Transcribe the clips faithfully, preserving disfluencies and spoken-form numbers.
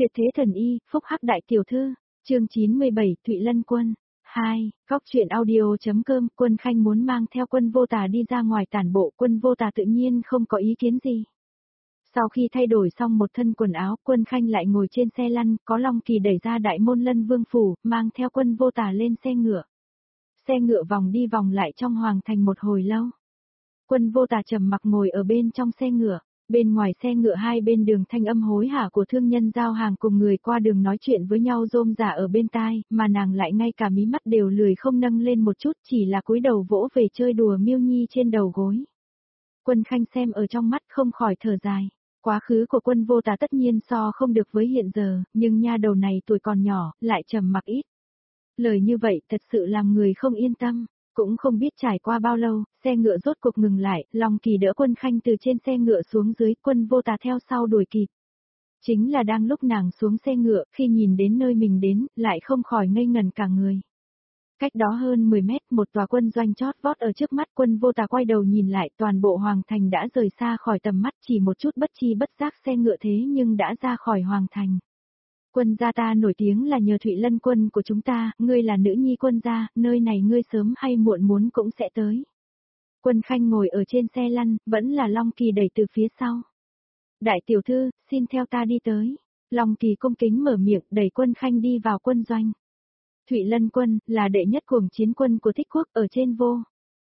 Tuyệt thế thần y, phúc hắc đại tiểu thư, chương chín mươi bảy, Thụy Lân Quân. hai, Góc truyện audio.com. Quân Khanh muốn mang theo Quân Vô Tà đi ra ngoài tản bộ, Quân Vô Tà tự nhiên không có ý kiến gì. Sau khi thay đổi xong một thân quần áo, Quân Khanh lại ngồi trên xe lăn, có Long Kỳ đẩy ra đại môn Lân Vương phủ, mang theo Quân Vô Tà lên xe ngựa. Xe ngựa vòng đi vòng lại trong hoàng thành một hồi lâu. Quân Vô Tà trầm mặc ngồi ở bên trong xe ngựa. Bên ngoài xe ngựa hai bên đường thanh âm hối hả của thương nhân giao hàng cùng người qua đường nói chuyện với nhau rôm rả ở bên tai, mà nàng lại ngay cả mí mắt đều lười không nâng lên một chút, chỉ là cúi đầu vỗ về chơi đùa miêu nhi trên đầu gối. Quân Khanh xem ở trong mắt không khỏi thở dài. Quá khứ của Quân Vô Tà tất nhiên so không được với hiện giờ, nhưng nha đầu này tuổi còn nhỏ, lại trầm mặc ít. Lời như vậy thật sự làm người không yên tâm. Cũng không biết trải qua bao lâu, xe ngựa rốt cuộc ngừng lại, Long Kỳ đỡ Quân Khanh từ trên xe ngựa xuống dưới, Quân Vô Tà theo sau đuổi kịp. Chính là đang lúc nàng xuống xe ngựa, khi nhìn đến nơi mình đến, lại không khỏi ngây ngẩn cả người. Cách đó hơn mười mét, một tòa quân doanh chót vót ở trước mắt, Quân Vô Tà quay đầu nhìn lại, toàn bộ hoàng thành đã rời xa khỏi tầm mắt, chỉ một chút bất chi bất giác xe ngựa thế nhưng đã ra khỏi hoàng thành. Quân gia ta nổi tiếng là nhờ Thụy Lân Quân của chúng ta, ngươi là nữ nhi quân gia, nơi này ngươi sớm hay muộn muốn cũng sẽ tới. Quân Khanh ngồi ở trên xe lăn, vẫn là Long Kỳ đẩy từ phía sau. Đại tiểu thư, xin theo ta đi tới. Long Kỳ cung kính mở miệng đẩy Quân Khanh đi vào quân doanh. Thụy Lân Quân là đệ nhất cuồng chiến quân của Thích Quốc ở trên vô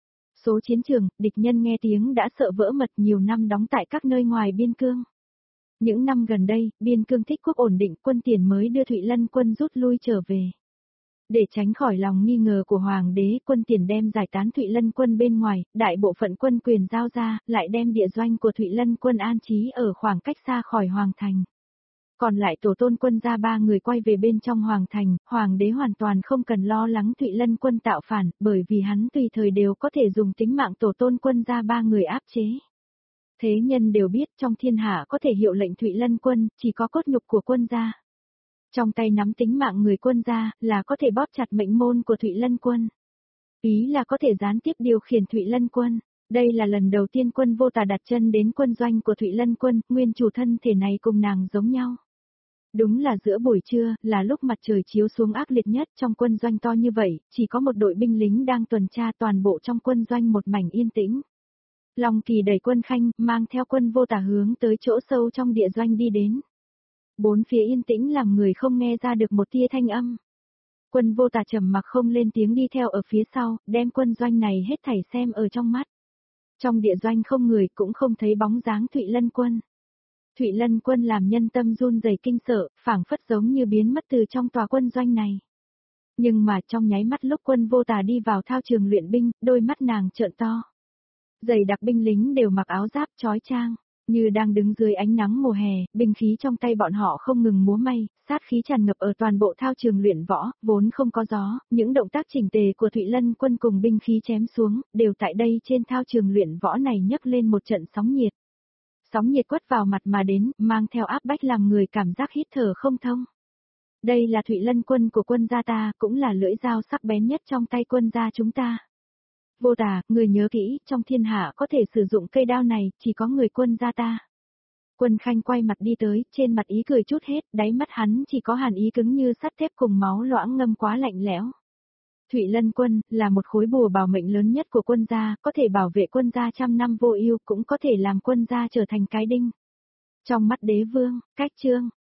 số chiến trường, địch nhân nghe tiếng đã sợ vỡ mật, nhiều năm đóng tại các nơi ngoài biên cương. Những năm gần đây, biên cương Thích Quốc ổn định, Quân Tiền mới đưa Thụy Lân Quân rút lui trở về. Để tránh khỏi lòng nghi ngờ của Hoàng đế, Quân Tiền đem giải tán Thụy Lân Quân bên ngoài, đại bộ phận quân quyền giao ra, lại đem địa doanh của Thụy Lân Quân an trí ở khoảng cách xa khỏi Hoàng thành. Còn lại tổ tôn quân ra ba người quay về bên trong Hoàng thành, Hoàng đế hoàn toàn không cần lo lắng Thụy Lân Quân tạo phản, bởi vì hắn tùy thời đều có thể dùng tính mạng tổ tôn quân ra ba người áp chế. Thế nhân đều biết trong thiên hạ có thể hiệu lệnh Thụy Lân Quân, chỉ có cốt nhục của quân gia. Trong tay nắm tính mạng người quân gia, là có thể bóp chặt mệnh môn của Thụy Lân Quân. Ý là có thể gián tiếp điều khiển Thụy Lân Quân. Đây là lần đầu tiên Quân Vô Tà đặt chân đến quân doanh của Thụy Lân Quân, nguyên chủ thân thể này cùng nàng giống nhau. Đúng là giữa buổi trưa, là lúc mặt trời chiếu xuống ác liệt nhất trong quân doanh to như vậy, chỉ có một đội binh lính đang tuần tra, toàn bộ trong quân doanh một mảnh yên tĩnh. Long Kỳ đẩy Quân Khanh, mang theo Quân Vô Tà hướng tới chỗ sâu trong địa doanh đi đến. Bốn phía yên tĩnh làm người không nghe ra được một tia thanh âm. Quân Vô Tà trầm mặc không lên tiếng đi theo ở phía sau, đem quân doanh này hết thảy xem ở trong mắt. Trong địa doanh không người, cũng không thấy bóng dáng Thụy Lân Quân. Thụy Lân Quân làm nhân tâm run rẩy kinh sợ, phảng phất giống như biến mất từ trong tòa quân doanh này. Nhưng mà trong nháy mắt lúc Quân Vô Tà đi vào thao trường luyện binh, đôi mắt nàng trợn to. Dày đặc binh lính đều mặc áo giáp chói chang, như đang đứng dưới ánh nắng mùa hè, binh khí trong tay bọn họ không ngừng múa may, sát khí tràn ngập ở toàn bộ thao trường luyện võ, vốn không có gió, những động tác chỉnh tề của Thụy Lân Quân cùng binh khí chém xuống, đều tại đây trên thao trường luyện võ này nhấc lên một trận sóng nhiệt. Sóng nhiệt quất vào mặt mà đến, mang theo áp bách làm người cảm giác hít thở không thông. Đây là Thụy Lân Quân của quân gia ta, cũng là lưỡi dao sắc bén nhất trong tay quân gia chúng ta. Vô Tà, người nhớ kỹ, trong thiên hạ có thể sử dụng cây đao này, chỉ có người quân gia ta. Quân Khanh quay mặt đi tới, trên mặt ý cười chút hết, đáy mắt hắn chỉ có hàn ý cứng như sắt thép cùng máu loãng ngâm quá lạnh lẽo. Thụy Lân Quân là một khối bùa bảo mệnh lớn nhất của quân gia, có thể bảo vệ quân gia trăm năm vô ưu, cũng có thể làm quân gia trở thành cái đinh trong mắt đế vương. Cách chương